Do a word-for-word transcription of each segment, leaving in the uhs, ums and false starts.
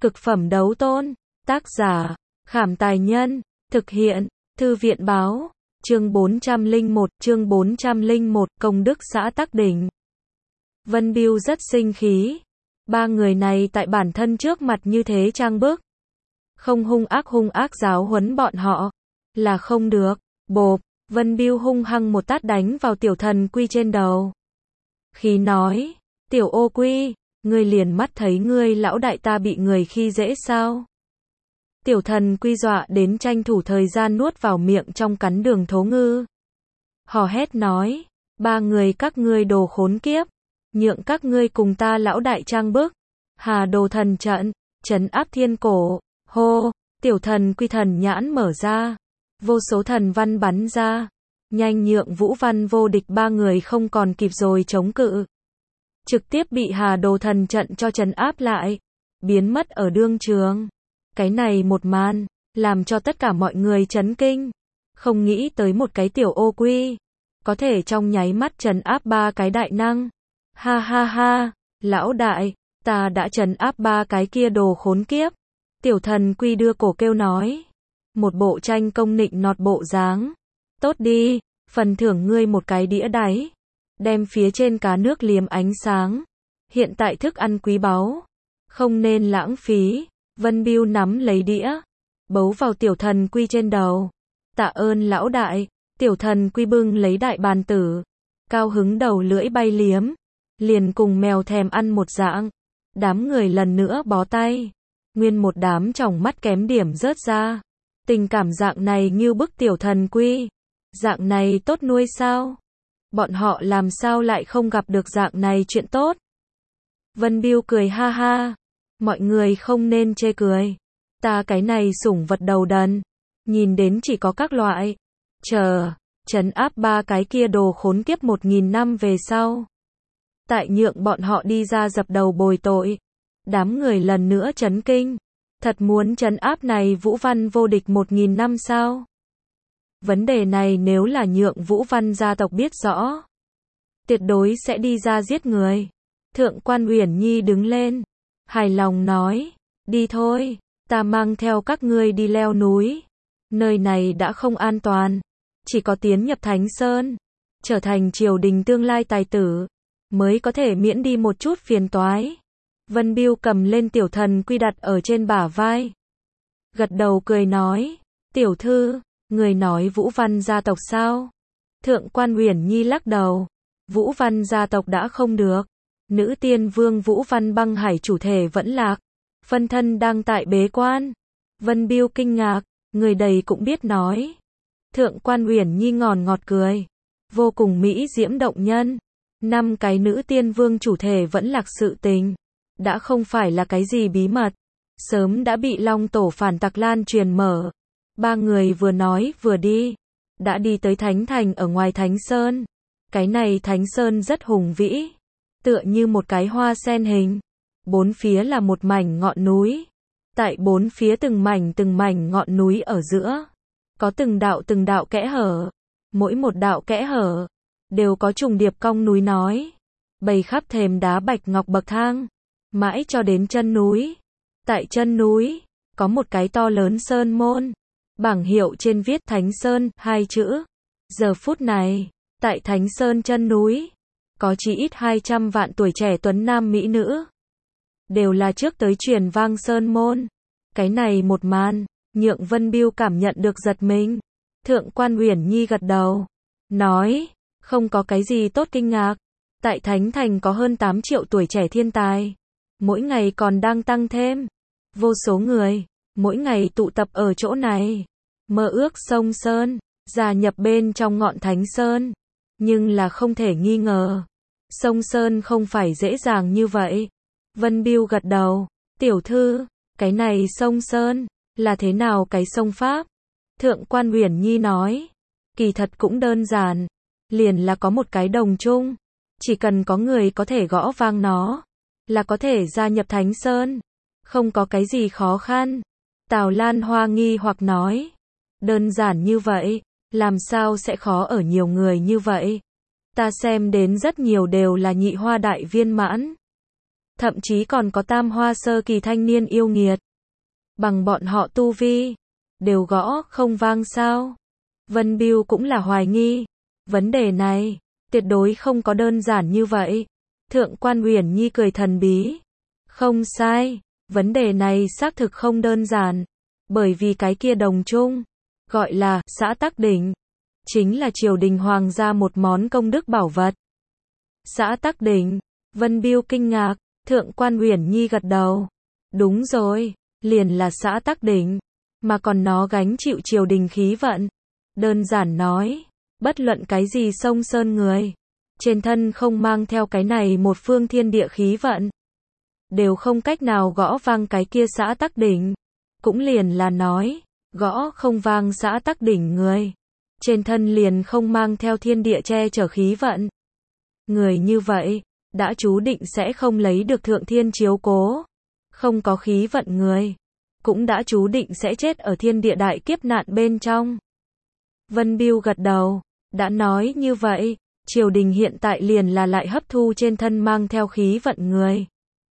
Cực phẩm đấu tôn. Tác giả, Khảm Tài Nhân. Thực hiện, Thư viện Báo. Chương bốn trăm lẻ một, chương bốn trăm lẻ một, công đức xã Tắc Đỉnh. Vân Bưu rất sinh khí. Ba người này tại bản thân trước mặt như thế trang bức. Không hung ác hung ác giáo huấn bọn họ. Là không được. Bộp, Vân Bưu hung hăng một tát đánh vào Tiểu Thần Quy trên đầu. Khí nói, Tiểu Ô Quy, ngươi liền mắt thấy ngươi lão đại ta bị người khi dễ sao? Tiểu Thần Quy dọa đến tranh thủ thời gian nuốt vào miệng trong cắn đường thố ngư. Hò hét nói, ba người các ngươi đồ khốn kiếp, nhượng các ngươi cùng ta lão đại trang bức. Hà Đồ thần trận, trấn áp thiên cổ. Hô, Tiểu Thần Quy thần nhãn mở ra, vô số thần văn bắn ra, nhanh nhượng Vũ Văn Vô Địch ba người không còn kịp rồi chống cự. Trực tiếp bị Hà Đồ thần trận cho trấn áp lại, biến mất ở đương trường. Cái này một màn, làm cho tất cả mọi người chấn kinh. Không nghĩ tới một cái Tiểu Ô Quy, có thể trong nháy mắt trấn áp ba cái đại năng. Ha ha ha, lão đại, ta đã trấn áp ba cái kia đồ khốn kiếp. Tiểu Thần Quy đưa cổ kêu nói. Một bộ tranh công nịnh nọt bộ dáng. Tốt đi, phần thưởng ngươi một cái đĩa đáy. Đem phía trên cá nước liếm ánh sáng. Hiện tại thức ăn quý báu, không nên lãng phí. Vân Bưu nắm lấy đĩa, bấu vào Tiểu Thần Quy trên đầu. Tạ ơn lão đại. Tiểu Thần Quy bưng lấy đại bàn tử, cao hứng đầu lưỡi bay liếm, liền cùng mèo thèm ăn một dạng. Đám người lần nữa bó tay, nguyên một đám tròng mắt kém điểm rớt ra. Tình cảm dạng này như bức Tiểu Thần Quy, dạng này tốt nuôi sao? Bọn họ làm sao lại không gặp được dạng này chuyện tốt? Vân Bưu cười ha ha, mọi người không nên chê cười. Ta cái này sủng vật đầu đần, nhìn đến chỉ có các loại. Chờ, trấn áp ba cái kia đồ khốn kiếp một nghìn năm về sau. Tại nhượng bọn họ đi ra dập đầu bồi tội. Đám người lần nữa chấn kinh. Thật muốn trấn áp này Vũ Văn Vô Địch một nghìn năm sao? Vấn đề này nếu là nhượng Vũ Văn gia tộc biết rõ, tuyệt đối sẽ đi ra giết người. Thượng quan Uyển Nhi đứng lên, hài lòng nói, đi thôi, ta mang theo các ngươi đi leo núi. Nơi này đã không an toàn, chỉ có tiến nhập Thánh Sơn, trở thành triều đình tương lai tài tử, mới có thể miễn đi một chút phiền toái. Vân Bưu cầm lên Tiểu Thần Quy đặt ở trên bả vai, gật đầu cười nói, tiểu thư, người nói Vũ Văn gia tộc sao? Thượng quan Uyển Nhi lắc đầu, Vũ Văn gia tộc đã không được. Nữ tiên vương Vũ Văn Băng Hải chủ thể vẫn lạc, phân thân đang tại bế quan. Vân Bưu kinh ngạc, người đầy cũng biết nói. Thượng quan Uyển Nhi ngòn ngọt cười, vô cùng mỹ diễm động nhân. Năm cái nữ tiên vương chủ thể vẫn lạc sự tình, đã không phải là cái gì bí mật, sớm đã bị Long Tổ phản tặc lan truyền mở. Ba người vừa nói vừa đi, đã đi tới Thánh Thành ở ngoài Thánh Sơn. Cái này Thánh Sơn rất hùng vĩ, tựa như một cái hoa sen hình. Bốn phía là một mảnh ngọn núi. Tại bốn phía từng mảnh từng mảnh ngọn núi ở giữa, có từng đạo từng đạo kẽ hở. Mỗi một đạo kẽ hở, đều có trùng điệp cong núi nói. Bày khắp thềm đá bạch ngọc bậc thang, mãi cho đến chân núi. Tại chân núi, có một cái to lớn sơn môn. Bảng hiệu trên viết Thánh Sơn, hai chữ. Giờ phút này, tại Thánh Sơn chân núi, có chỉ ít hai trăm vạn tuổi trẻ tuấn nam mỹ nữ. Đều là trước tới truyền vang sơn môn. Cái này một màn, nhượng Vân Bưu cảm nhận được giật mình. Thượng quan Uyển Nhi gật đầu, nói, không có cái gì tốt kinh ngạc. Tại Thánh Thành có hơn tám triệu tuổi trẻ thiên tài. Mỗi ngày còn đang tăng thêm. Vô số người, mỗi ngày tụ tập ở chỗ này. Mơ ước sông Sơn, gia nhập bên trong ngọn Thánh Sơn. Nhưng là không thể nghi ngờ, sông Sơn không phải dễ dàng như vậy. Vân Bưu gật đầu, tiểu thư, cái này sông Sơn, là thế nào cái sông pháp? Thượng quan Uyển Nhi nói, kỳ thật cũng đơn giản, liền là có một cái đồng chung, chỉ cần có người có thể gõ vang nó, là có thể gia nhập Thánh Sơn, không có cái gì khó khăn. Tào Lan Hoa nghi hoặc nói, đơn giản như vậy, làm sao sẽ khó ở nhiều người như vậy? Ta xem đến rất nhiều đều là nhị hoa đại viên mãn. thậm chí còn có tam hoa sơ kỳ thanh niên yêu nghiệt. Bằng bọn họ tu vi, đều gõ không vang sao? Vân Bưu cũng là hoài nghi. Vấn đề này, tuyệt đối không có đơn giản như vậy. Thượng quan Uyển Nhi cười thần bí. Không sai, vấn đề này xác thực không đơn giản. Bởi vì cái kia đồng chung, gọi là xã Tắc Đỉnh, chính là triều đình hoàng gia một món công đức bảo vật. Xã Tắc Đỉnh, Vân Bưu kinh ngạc, Thượng quan Uyển Nhi gật đầu. Đúng rồi, liền là xã Tắc Đỉnh, mà còn nó gánh chịu triều đình khí vận. Đơn giản nói, bất luận cái gì sông sơn người, trên thân không mang theo cái này một phương thiên địa khí vận, đều không cách nào gõ vang cái kia xã Tắc Đỉnh. Cũng liền là nói, gõ không vang xã Tắc Đỉnh người, trên thân liền không mang theo thiên địa che chở khí vận. Người như vậy, đã chú định sẽ không lấy được thượng thiên chiếu cố. Không có khí vận người, cũng đã chú định sẽ chết ở thiên địa đại kiếp nạn bên trong. Vân Bưu gật đầu, đã nói như vậy, triều đình hiện tại liền là lại hấp thu trên thân mang theo khí vận người.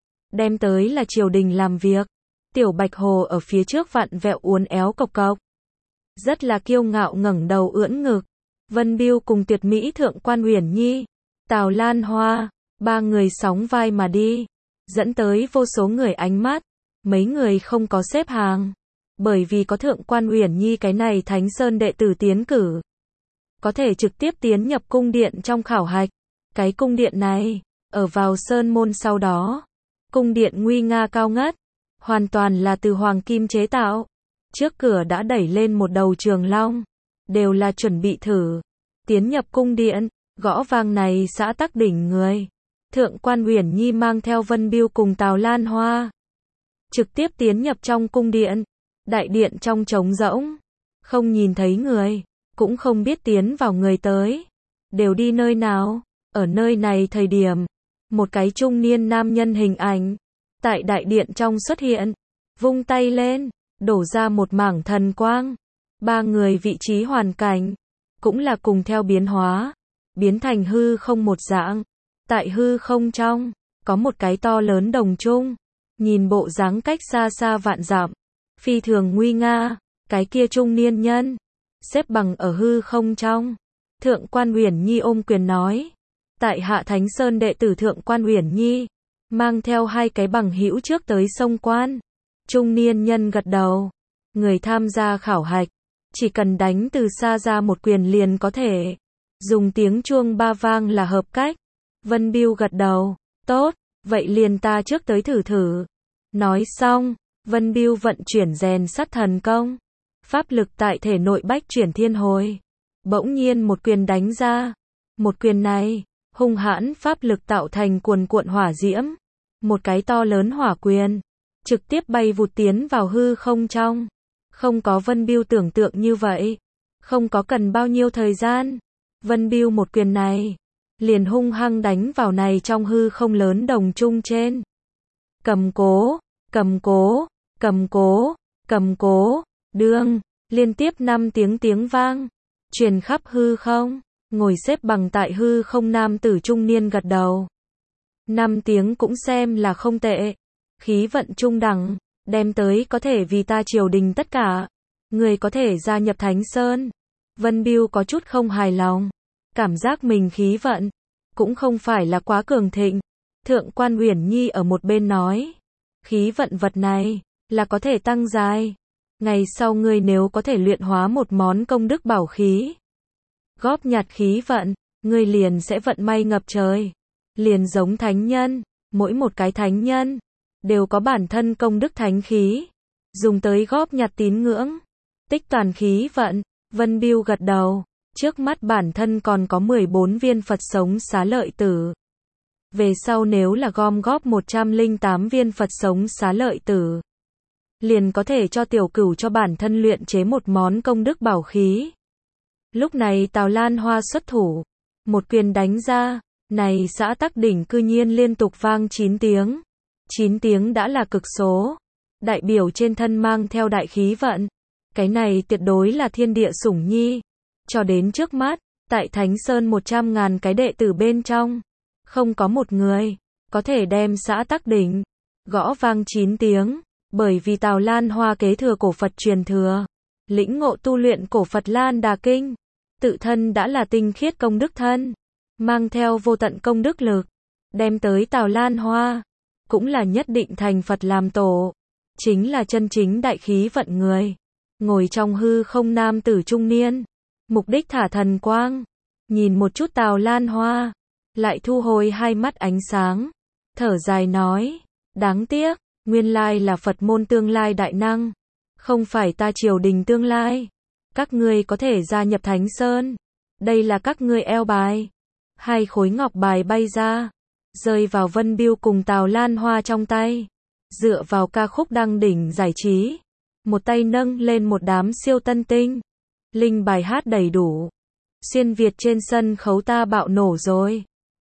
Đem tới là triều đình làm việc. Tiểu Bạch Hồ ở phía trước vặn vẹo uốn éo cộc cộc. Rất là kiêu ngạo ngẩng đầu ưỡn ngực. Vân Bưu cùng tuyệt mỹ Thượng quan Uyển Nhi, Tào Lan Hoa, ba người sóng vai mà đi, dẫn tới vô số người ánh mắt. Mấy người không có xếp hàng, bởi vì có Thượng quan Uyển Nhi cái này Thánh Sơn đệ tử tiến cử, có thể trực tiếp tiến nhập cung điện trong khảo hạch. Cái cung điện này, ở vào sơn môn sau đó. Cung điện nguy nga cao ngất, hoàn toàn là từ hoàng kim chế tạo. Trước cửa đã đẩy lên một đầu trường long, đều là chuẩn bị thử tiến nhập cung điện, gõ vang này xã Tắc Đỉnh người. Thượng quan Uyển Nhi mang theo Vân Bưu cùng Tào Lan Hoa, trực tiếp tiến nhập trong cung điện. Đại điện trong trống rỗng, không nhìn thấy người, cũng không biết tiến vào người tới, đều đi nơi nào. Ở nơi này thời điểm, một cái trung niên nam nhân hình ảnh tại đại điện trong xuất hiện, vung tay lên, đổ ra một mảng thần quang. Ba người vị trí hoàn cảnh cũng là cùng theo biến hóa, biến thành hư không một dạng. Tại hư không trong, có một cái to lớn đồng chung, nhìn bộ dáng cách xa xa vạn dặm, phi thường nguy nga. Cái kia trung niên nhân xếp bằng ở hư không trong. Thượng quan Uyển Nhi ôm quyền nói, tại hạ Thánh Sơn đệ tử Thượng quan Uyển Nhi, mang theo hai cái bằng hữu trước tới sông quan. Trung niên nhân gật đầu. Người tham gia khảo hạch, chỉ cần đánh từ xa ra một quyền liền có thể. Dùng tiếng chuông ba vang là hợp cách. Vân Bưu gật đầu. Tốt, vậy liền ta trước tới thử thử. Nói xong, Vân Bưu vận chuyển rèn sắt thần công. Pháp lực tại thể nội bách chuyển thiên hồi. Bỗng nhiên một quyền đánh ra. Một quyền này, hung hãn pháp lực tạo thành cuồn cuộn hỏa diễm. Một cái to lớn hỏa quyền, trực tiếp bay vụt tiến vào hư không trong. Không có Vân Bưu tưởng tượng như vậy. Không có cần bao nhiêu thời gian. Vân Bưu một quyền này, liền hung hăng đánh vào này trong hư không lớn đồng chung trên. Cầm cố, cầm cố, cầm cố, cầm cố, đương, liên tiếp năm tiếng tiếng vang, truyền khắp hư không. Ngồi xếp bằng tại hư không nam tử trung niên gật đầu. Năm tiếng cũng xem là không tệ. Khí vận trung đẳng, đem tới có thể vì ta triều đình tất cả. Người có thể gia nhập Thánh Sơn. Vân Bưu có chút không hài lòng. Cảm giác mình khí vận cũng không phải là quá cường thịnh. Thượng quan Uyển Nhi ở một bên nói, khí vận vật này là có thể tăng dài. Ngày sau ngươi nếu có thể luyện hóa một món công đức bảo khí, góp nhặt khí vận, ngươi liền sẽ vận may ngập trời. Liền giống thánh nhân, mỗi một cái thánh nhân đều có bản thân công đức thánh khí, dùng tới góp nhặt tín ngưỡng, tích toàn khí vận. Vân Bưu gật đầu. Trước mắt bản thân còn có mười bốn viên Phật sống xá lợi tử. Về sau nếu là gom góp một trăm lẻ tám viên Phật sống xá lợi tử, liền có thể cho tiểu cửu cho bản thân luyện chế một món công đức bảo khí. Lúc này Tào Lan Hoa xuất thủ, một quyền đánh ra, này xã Tắc Đỉnh cư nhiên liên tục vang chín tiếng. chín tiếng đã là cực số, đại biểu trên thân mang theo đại khí vận. Cái này tuyệt đối là thiên địa sủng nhi. Cho đến trước mắt, tại Thánh Sơn một trăm ngàn cái đệ tử bên trong, không có một người có thể đem xã Tắc Đỉnh gõ vang chín tiếng, bởi vì Tào Lan Hoa kế thừa cổ Phật truyền thừa, lĩnh ngộ tu luyện cổ Phật Lan Đà Kinh, tự thân đã là tinh khiết công đức thân, mang theo vô tận công đức lực, đem tới Tào Lan Hoa, cũng là nhất định thành Phật làm tổ, chính là chân chính đại khí vận người, ngồi trong hư không nam tử trung niên, mục đích thả thần quang, nhìn một chút Tào Lan Hoa, lại thu hồi hai mắt ánh sáng, thở dài nói, đáng tiếc, nguyên lai là Phật môn tương lai đại năng, không phải ta triều đình tương lai, các ngươi có thể gia nhập Thánh Sơn, đây là các ngươi eo bài, hai khối ngọc bài bay ra, rơi vào Vân Biêu cùng Tào Lan Hoa trong tay, dựa vào ca khúc đăng đỉnh giải trí, một tay nâng lên một đám siêu tân tinh, linh bài hát đầy đủ, xuyên Việt trên sân khấu ta bạo nổ rồi.